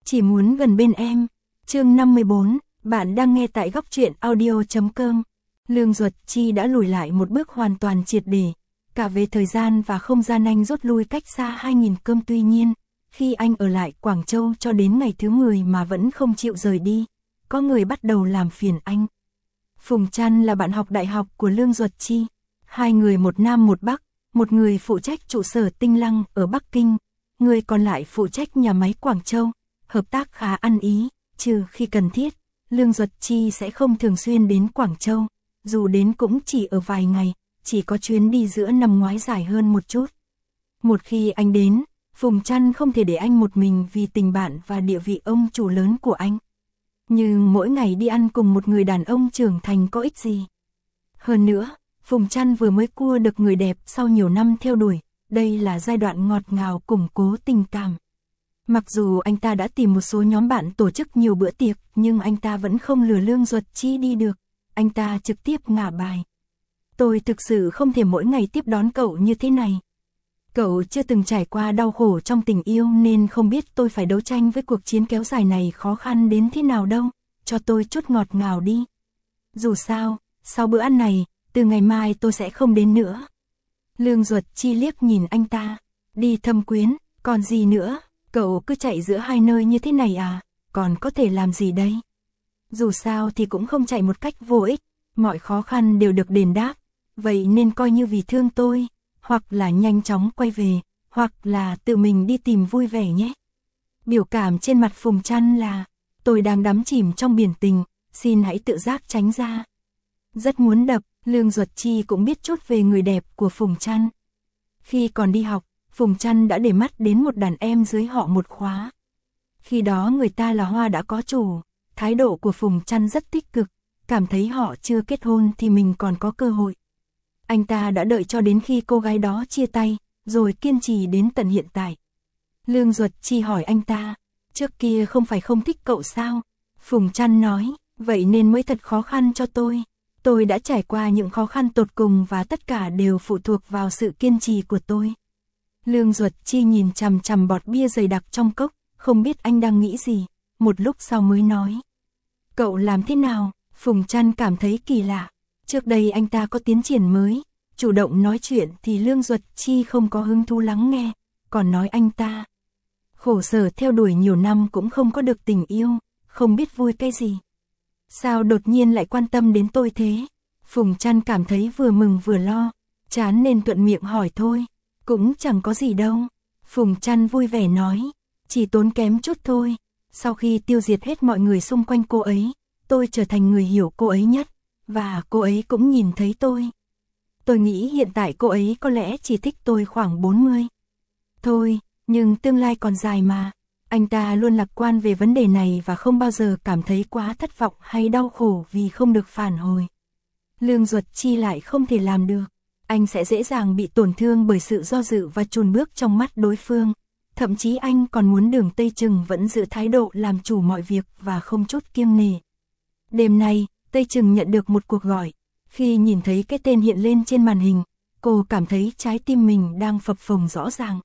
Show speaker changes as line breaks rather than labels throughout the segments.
chỉ muốn gần bên em. Chương 54, bạn đang nghe tại góc truyện audio.com. Lương Duật Chi đã lùi lại một bước hoàn toàn triệt để, cả về thời gian và không gian. Anh rút lui cách xa 2000 cơm. Tuy nhiên, khi anh ở lại Quảng Châu cho đến ngày thứ 10 mà vẫn không chịu rời đi, có người bắt đầu làm phiền anh. Phùng Trăn là bạn học đại học của Lương Duật Chi, hai người một Nam một Bắc, một người phụ trách trụ sở Tinh Lăng ở Bắc Kinh, người còn lại phụ trách nhà máy Quảng Châu, hợp tác khá ăn ý, trừ khi cần thiết, Lương Duật Chi sẽ không thường xuyên đến Quảng Châu, dù đến cũng chỉ ở vài ngày, chỉ có chuyến đi giữa năm ngoái dài hơn một chút. Một khi anh đến, Phùng Trăn không thể để anh một mình vì tình bạn và địa vị ông chủ lớn của anh. Nhưng mỗi ngày đi ăn cùng một người đàn ông trưởng thành có ích gì. Hơn nữa, Phùng Trăn vừa mới cua được người đẹp sau nhiều năm theo đuổi, đây là giai đoạn ngọt ngào củng cố tình cảm. Mặc dù anh ta đã tìm một số nhóm bạn tổ chức nhiều bữa tiệc, nhưng anh ta vẫn không lừa Lương Duật Chi đi được, anh ta trực tiếp ngả bài. Tôi thực sự không thể mỗi ngày tiếp đón cậu như thế này. Cậu chưa từng trải qua đau khổ trong tình yêu nên không biết tôi phải đấu tranh với cuộc chiến kéo dài này khó khăn đến thế nào đâu, cho tôi chút ngọt ngào đi. Dù sao, sau bữa ăn này, từ ngày mai tôi sẽ không đến nữa. Lương Duật Chi liếc nhìn anh ta, đi thâm quyến, còn gì nữa, cậu cứ chạy giữa hai nơi như thế này à, còn có thể làm gì đây? Dù sao thì cũng không chạy một cách vô ích, mọi khó khăn đều được đền đáp, vậy nên coi như vì thương tôi, hoặc là nhanh chóng quay về, hoặc là tự mình đi tìm vui vẻ nhé. Biểu cảm trên mặt Phùng Trăn là, tôi đang đắm chìm trong biển tình, xin hãy tự giác tránh ra. Rất muốn đập, Lương Duật Chi cũng biết chút về người đẹp của Phùng Trăn. Khi còn đi học, Phùng Trăn đã để mắt đến một đàn em dưới họ một khóa. Khi đó người ta là hoa đã có chủ, thái độ của Phùng Trăn rất tích cực, cảm thấy họ chưa kết hôn thì mình còn có cơ hội. Anh ta đã đợi cho đến khi cô gái đó chia tay, rồi kiên trì đến tận hiện tại. Lương Duật Chi hỏi anh ta, trước kia không phải không thích cậu sao? Phùng Trăn nói, vậy nên mới thật khó khăn cho tôi. Tôi đã trải qua những khó khăn tột cùng và tất cả đều phụ thuộc vào sự kiên trì của tôi. Lương Duật Chi nhìn chằm chằm bọt bia dày đặc trong cốc, không biết anh đang nghĩ gì, một lúc sau mới nói. Cậu làm thế nào? Phùng Trăn cảm thấy kỳ lạ. Trước đây anh ta có tiến triển mới, chủ động nói chuyện thì Lương Duật Chi không có hứng thú lắng nghe, còn nói anh ta khổ sở theo đuổi nhiều năm cũng không có được tình yêu, không biết vui cái gì. Sao đột nhiên lại quan tâm đến tôi thế? Phùng Trăn cảm thấy vừa mừng vừa lo, chán nên thuận miệng hỏi thôi, cũng chẳng có gì đâu. Phùng Trăn vui vẻ nói, chỉ tốn kém chút thôi. Sau khi tiêu diệt hết mọi người xung quanh cô ấy, tôi trở thành người hiểu cô ấy nhất, và cô ấy cũng nhìn thấy tôi. Tôi nghĩ hiện tại cô ấy có lẽ chỉ thích tôi khoảng 40. Thôi, nhưng tương lai còn dài mà. Anh ta luôn lạc quan về vấn đề này và không bao giờ cảm thấy quá thất vọng hay đau khổ vì không được phản hồi. Lương Duật Chi lại không thể làm được. Anh sẽ dễ dàng bị tổn thương bởi sự do dự và chùn bước trong mắt đối phương. Thậm chí anh còn muốn Đường Tây Trừng vẫn giữ thái độ làm chủ mọi việc và không chút kiêng nể. Đêm nay, Tây Trừng nhận được một cuộc gọi. Khi nhìn thấy cái tên hiện lên trên màn hình, cô cảm thấy trái tim mình đang phập phồng rõ ràng.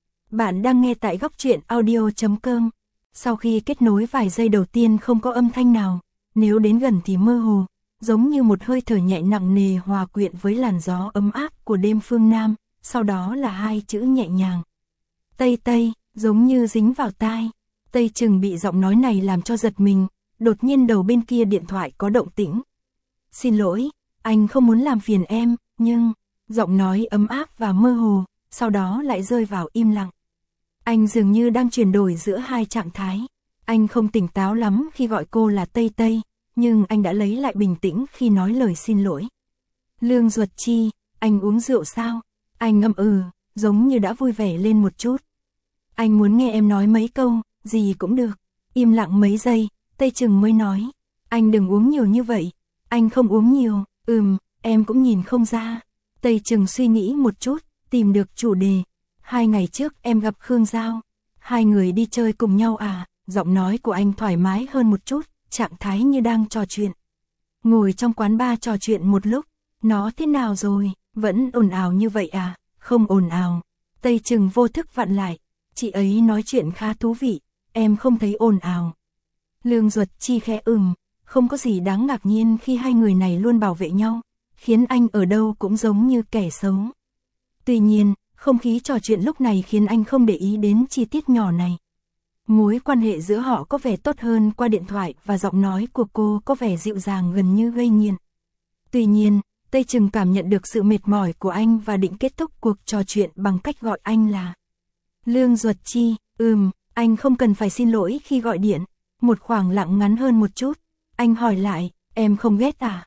Bạn đang nghe tại góc truyện audio.com. Sau khi kết nối vài giây đầu tiên không có âm thanh nào, nếu đến gần thì mơ hồ, giống như một hơi thở nhẹ nặng nề hòa quyện với làn gió ấm áp của đêm phương Nam, sau đó là hai chữ nhẹ nhàng. Tây Tây, giống như dính vào tai. Tây Trừng bị giọng nói này làm cho giật mình, đột nhiên đầu bên kia điện thoại có động tĩnh. Xin lỗi, anh không muốn làm phiền em, nhưng... Giọng nói ấm áp và mơ hồ, sau đó lại rơi vào im lặng. Anh dường như đang chuyển đổi giữa hai trạng thái. Anh không tỉnh táo lắm khi gọi cô là Tây Tây, nhưng anh đã lấy lại bình tĩnh khi nói lời xin lỗi. Lương Duật Chi, anh uống rượu sao? Anh ngâm giống như đã vui vẻ lên một chút. Anh muốn nghe em nói mấy câu, gì cũng được. Im lặng mấy giây, Tây Trừng mới nói. Anh đừng uống nhiều như vậy. Anh không uống nhiều, em cũng nhìn không ra. Tây Trừng suy nghĩ một chút, tìm được chủ đề. 2 ngày trước em gặp Khương Giao. 2 người đi chơi cùng nhau à? Giọng nói của anh thoải mái hơn một chút, trạng thái như đang trò chuyện. Ngồi trong quán bar trò chuyện một lúc. Nó thế nào rồi? Vẫn ồn ào như vậy à? Không ồn ào. Tây Trừng vô thức vặn lại. Chị ấy nói chuyện khá thú vị. em không thấy ồn ào. Lương Duật Chi khẽ không có gì đáng ngạc nhiên khi hai người này luôn bảo vệ nhau, khiến anh ở đâu cũng giống như kẻ xấu. Tuy nhiên, không khí trò chuyện lúc này khiến anh không để ý đến chi tiết nhỏ này. Mối quan hệ giữa họ có vẻ tốt hơn qua điện thoại và giọng nói của cô có vẻ dịu dàng gần như gây nghiện. Tuy nhiên, Tây Trừng cảm nhận được sự mệt mỏi của anh và định kết thúc cuộc trò chuyện bằng cách gọi anh là Lương Duật Chi. Anh không cần phải xin lỗi khi gọi điện. Một khoảng lặng ngắn hơn một chút, anh hỏi lại, em không ghét à?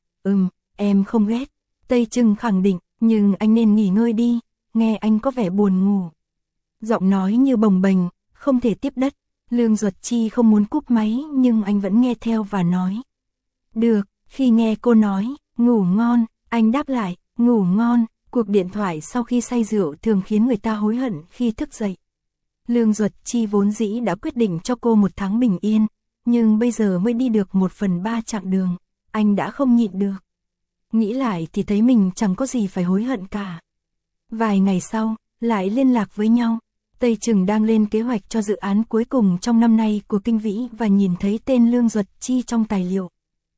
Em không ghét. Tây Trừng khẳng định, nhưng anh nên nghỉ ngơi đi, nghe anh có vẻ buồn ngủ. Giọng nói như bồng bềnh, không thể tiếp đất. Lương Duật Chi không muốn cúp máy nhưng anh vẫn nghe theo và nói. Được, khi nghe cô nói, ngủ ngon, anh đáp lại, ngủ ngon. Cuộc điện thoại sau khi say rượu thường khiến người ta hối hận khi thức dậy. Lương Duật Chi vốn dĩ đã quyết định cho cô một tháng bình yên, nhưng bây giờ mới đi được 1/3 chặng đường, anh đã không nhịn được. Nghĩ lại thì thấy mình chẳng có gì phải hối hận cả. Vài ngày sau, lại liên lạc với nhau. Tây Trừng đang lên kế hoạch cho dự án cuối cùng trong năm nay của Kinh Vĩ và nhìn thấy tên Lương Duật Chi trong tài liệu.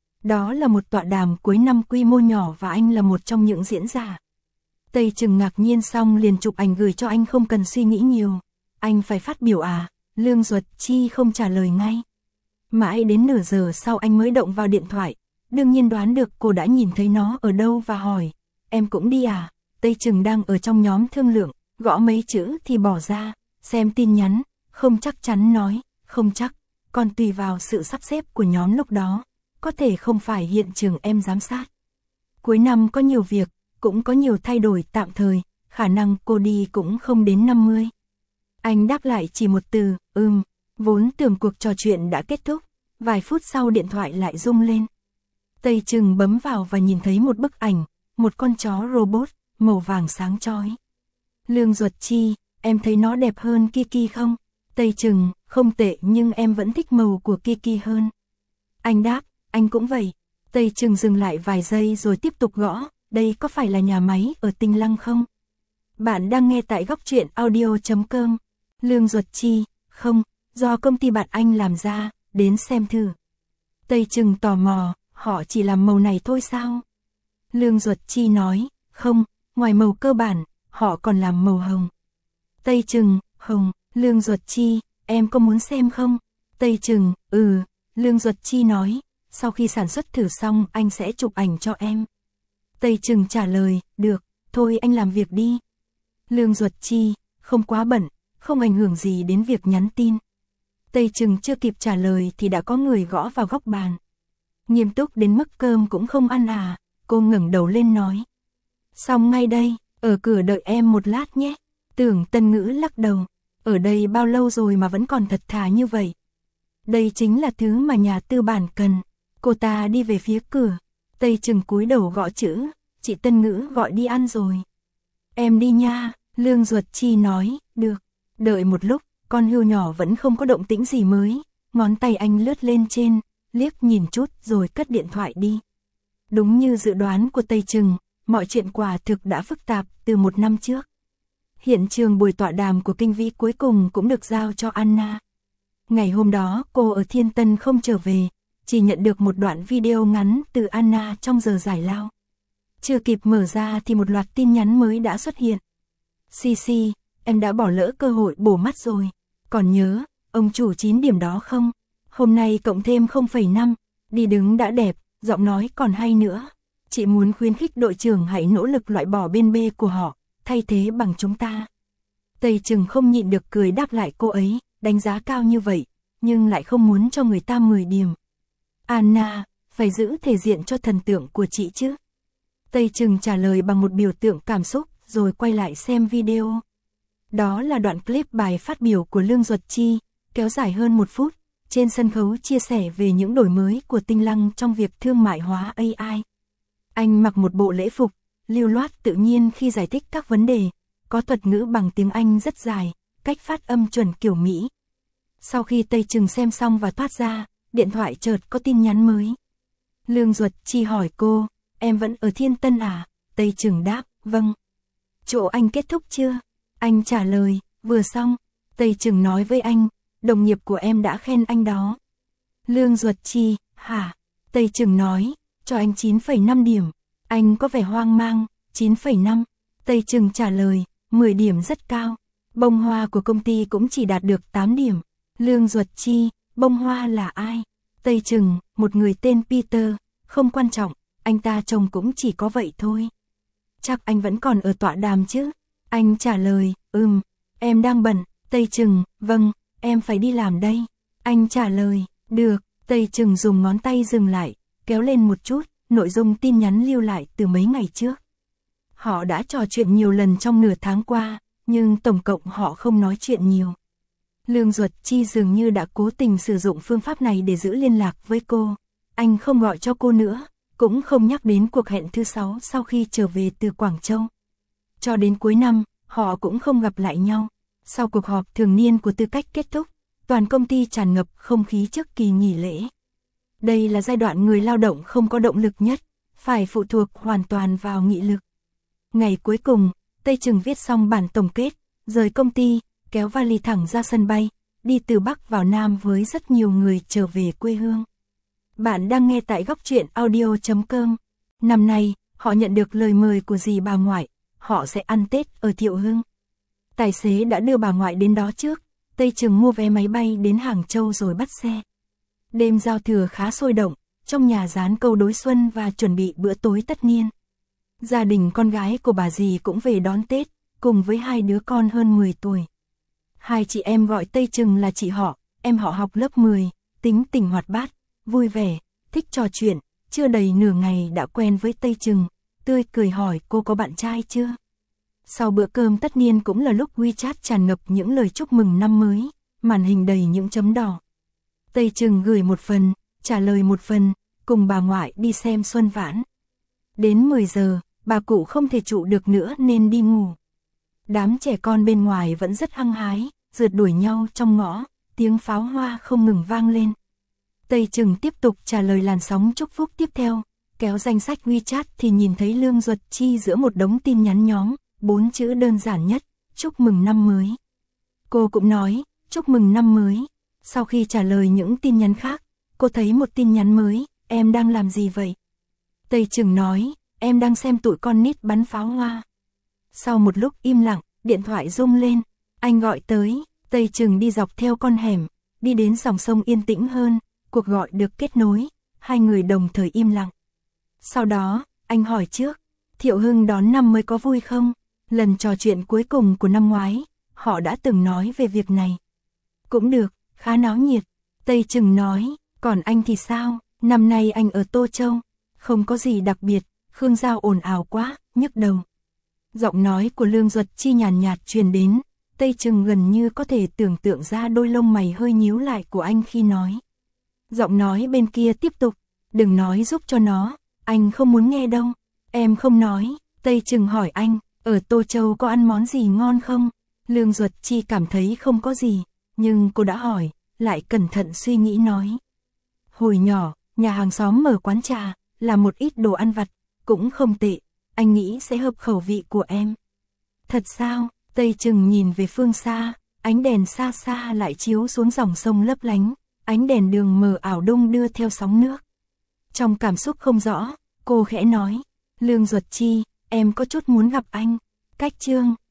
Đó là một tọa đàm cuối năm quy mô nhỏ và anh là một trong những diễn giả. Tây Trừng ngạc nhiên xong liền chụp ảnh gửi cho anh không cần suy nghĩ nhiều. Anh phải phát biểu à? Lương Duật Chi không trả lời ngay. Mãi đến nửa giờ sau anh mới động vào điện thoại. Đương nhiên đoán được cô đã nhìn thấy nó ở đâu và hỏi. Em cũng đi à? Tây Trừng đang ở trong nhóm thương lượng, gõ mấy chữ thì bỏ ra, xem tin nhắn, không chắc chắn nói, không chắc, còn tùy vào sự sắp xếp của nhóm lúc đó, có thể không phải hiện trường em giám sát. Cuối năm có nhiều việc, cũng có nhiều thay đổi tạm thời, khả năng cô đi cũng không đến 50. Anh đáp lại chỉ một từ, vốn tưởng cuộc trò chuyện đã kết thúc, vài phút sau điện thoại lại rung lên. Tây Trừng bấm vào và nhìn thấy một bức ảnh, một con chó robot, màu vàng sáng chói. Lương Duật Chi, em thấy nó đẹp hơn Kiki không? Tây Trừng, không tệ nhưng em vẫn thích màu của Kiki hơn. Anh đáp, anh cũng vậy. Tây Trừng dừng lại vài giây rồi tiếp tục gõ, đây có phải là nhà máy ở Tinh Lăng không? Bạn đang nghe tại góc truyện audio.com. Lương Duật Chi, không, do công ty bạn anh làm ra, đến xem thử. Tây Trừng tò mò, họ chỉ làm màu này thôi sao? Lương Duật Chi nói, không, ngoài màu cơ bản, họ còn làm màu hồng. Tây Trừng, hồng. Lương Duật Chi, em có muốn xem không? Tây Trừng, Lương Duật Chi nói, sau khi sản xuất thử xong anh sẽ chụp ảnh cho em. Tây Trừng trả lời, được, thôi anh làm việc đi. Lương Duật Chi, không quá bận, không ảnh hưởng gì đến việc nhắn tin. Tây Trừng chưa kịp trả lời thì đã có người gõ vào góc bàn. Nghiêm túc đến mức cơm cũng không ăn à? Cô ngẩng đầu lên nói. Xong ngay đây, ở cửa đợi em một lát nhé. Tưởng Tân Ngữ lắc đầu. Ở đây bao lâu rồi mà vẫn còn thật thà như vậy? Đây chính là thứ mà nhà tư bản cần. Cô ta đi về phía cửa. Tây Trừng cúi đầu gõ chữ. Chị Tân Ngữ gọi đi ăn rồi. Em đi nha. Lương Duật Chi nói, được. Đợi một lúc, con hươu nhỏ vẫn không có động tĩnh gì mới. Ngón tay anh lướt lên trên, liếc nhìn chút rồi cất điện thoại đi. Đúng như dự đoán của Tây Trừng, mọi chuyện quả thực đã phức tạp từ một năm trước. Hiện trường buổi tọa đàm của Kinh Vĩ cuối cùng cũng được giao cho Anna. Ngày hôm đó cô ở Thiên Tân không trở về, chỉ nhận được một đoạn video ngắn từ Anna trong giờ giải lao. Chưa kịp mở ra thì một loạt tin nhắn mới đã xuất hiện. Cici, em đã bỏ lỡ cơ hội bổ mắt rồi. Còn nhớ, ông chủ 9 điểm đó không? Hôm nay cộng thêm 0,5, đi đứng đã đẹp, giọng nói còn hay nữa. Chị muốn khuyến khích đội trưởng hãy nỗ lực loại bỏ bên B của họ, thay thế bằng chúng ta. Tây Trừng không nhịn được cười đáp lại cô ấy, đánh giá cao như vậy, nhưng lại không muốn cho người ta 10 điểm. Anna, phải giữ thể diện cho thần tượng của chị chứ. Tây Trừng trả lời bằng một biểu tượng cảm xúc, rồi quay lại xem video. Đó là đoạn clip bài phát biểu của Lương Duật Chi, kéo dài hơn 1 phút, trên sân khấu chia sẻ về những đổi mới của Tinh Lăng trong việc thương mại hóa AI. Anh mặc một bộ lễ phục, lưu loát tự nhiên khi giải thích các vấn đề, có thuật ngữ bằng tiếng Anh rất dài, cách phát âm chuẩn kiểu Mỹ. Sau khi Tây Trừng xem xong và thoát ra, điện thoại chợt có tin nhắn mới. Lương Duật Chi hỏi cô, em vẫn ở Thiên Tân à? Tây Trừng đáp, vâng. Chỗ anh kết thúc chưa? Anh trả lời, vừa xong. Tây Trừng nói với anh, đồng nghiệp của em đã khen anh đó. Lương Duật Chi, hả? Tây Trừng nói, cho anh 9,5 điểm. Anh có vẻ hoang mang, 9,5. Tây Trừng trả lời, 10 điểm rất cao. Bông hoa của công ty cũng chỉ đạt được 8 điểm. Lương Duật Chi, bông hoa là ai? Tây Trừng, một người tên Peter, không quan trọng, anh ta trông cũng chỉ có vậy thôi. Chắc anh vẫn còn ở tọa đàm chứ? Anh trả lời, em đang bận. Tây Trừng, vâng, em phải đi làm đây. Anh trả lời, được. Tây Trừng dùng ngón tay dừng lại, kéo lên một chút, nội dung tin nhắn lưu lại từ mấy ngày trước. Họ đã trò chuyện nhiều lần trong nửa tháng qua, nhưng tổng cộng họ không nói chuyện nhiều. Lương Duật Chi dường như đã cố tình sử dụng phương pháp này để giữ liên lạc với cô. Anh không gọi cho cô nữa, cũng không nhắc đến cuộc hẹn thứ 6 sau khi trở về từ Quảng Châu. Cho đến cuối năm, họ cũng không gặp lại nhau. Sau cuộc họp thường niên của Tư Cách kết thúc, toàn công ty tràn ngập không khí trước kỳ nghỉ lễ. Đây là giai đoạn người lao động không có động lực nhất, phải phụ thuộc hoàn toàn vào nghị lực. Ngày cuối cùng, Tây Trừng viết xong bản tổng kết, rời công ty, kéo vali thẳng ra sân bay, đi từ Bắc vào Nam với rất nhiều người trở về quê hương. Bạn đang nghe tại góc truyện audio.com. Năm nay, họ nhận được lời mời của dì bà ngoại, họ sẽ ăn Tết ở Thiệu Hưng. Tài xế đã đưa bà ngoại đến đó trước, Tây Trừng mua vé máy bay đến Hàng Châu rồi bắt xe. Đêm giao thừa khá sôi động, trong nhà dán câu đối xuân và chuẩn bị bữa tối tất niên. Gia đình con gái của bà dì cũng về đón Tết, cùng với hai đứa con hơn 10 tuổi. Hai chị em gọi Tây Trừng là chị họ, em họ học lớp 10, tính tình hoạt bát, vui vẻ, thích trò chuyện, chưa đầy nửa ngày đã quen với Tây Trừng, tươi cười hỏi cô có bạn trai chưa. Sau bữa cơm tất niên cũng là lúc WeChat tràn ngập những lời chúc mừng năm mới, màn hình đầy những chấm đỏ. Tây Trừng gửi một phần, trả lời một phần, cùng bà ngoại đi xem Xuân Vãn. Đến 10 giờ, bà cụ không thể trụ được nữa nên đi ngủ. Đám trẻ con bên ngoài vẫn rất hăng hái, rượt đuổi nhau trong ngõ, tiếng pháo hoa không ngừng vang lên. Tây Trừng tiếp tục trả lời làn sóng chúc phúc tiếp theo, kéo danh sách WeChat thì nhìn thấy Lương Duật Chi giữa một đống tin nhắn nhóm, 4 chữ đơn giản nhất, chúc mừng năm mới. Cô cũng nói, chúc mừng năm mới. Sau khi trả lời những tin nhắn khác, cô thấy một tin nhắn mới, em đang làm gì vậy? Tây Trừng nói, em đang xem tụi con nít bắn pháo hoa. Sau một lúc im lặng, điện thoại rung lên, anh gọi tới, Tây Trừng đi dọc theo con hẻm, đi đến dòng sông yên tĩnh hơn, cuộc gọi được kết nối, hai người đồng thời im lặng. Sau đó, anh hỏi trước, Thiệu Hưng đón năm mới có vui không? Lần trò chuyện cuối cùng của năm ngoái, họ đã từng nói về việc này. Cũng được, khá náo nhiệt. Tây Trừng nói, còn anh thì sao? Năm nay anh ở Tô Châu, không có gì đặc biệt, Khương Giao ồn ào quá, nhức đầu. Giọng nói của Lương Duật Chi nhàn nhạt truyền đến, Tây Trừng gần như có thể tưởng tượng ra đôi lông mày hơi nhíu lại của anh khi nói. Giọng nói bên kia tiếp tục, đừng nói giúp cho nó, anh không muốn nghe đâu. Em không nói. Tây Trừng hỏi anh, ở Tô Châu có ăn món gì ngon không? Lương Duật Chi cảm thấy không có gì, nhưng cô đã hỏi, lại cẩn thận suy nghĩ nói. Hồi nhỏ, nhà hàng xóm mở quán trà, làm một ít đồ ăn vặt, cũng không tệ, anh nghĩ sẽ hợp khẩu vị của em. Thật sao? Tây Trừng nhìn về phương xa, ánh đèn xa xa lại chiếu xuống dòng sông lấp lánh, ánh đèn đường mờ ảo đung đưa theo sóng nước. Trong cảm xúc không rõ, cô khẽ nói, Lương Duật Chi, em có chút muốn gặp anh. Cách chương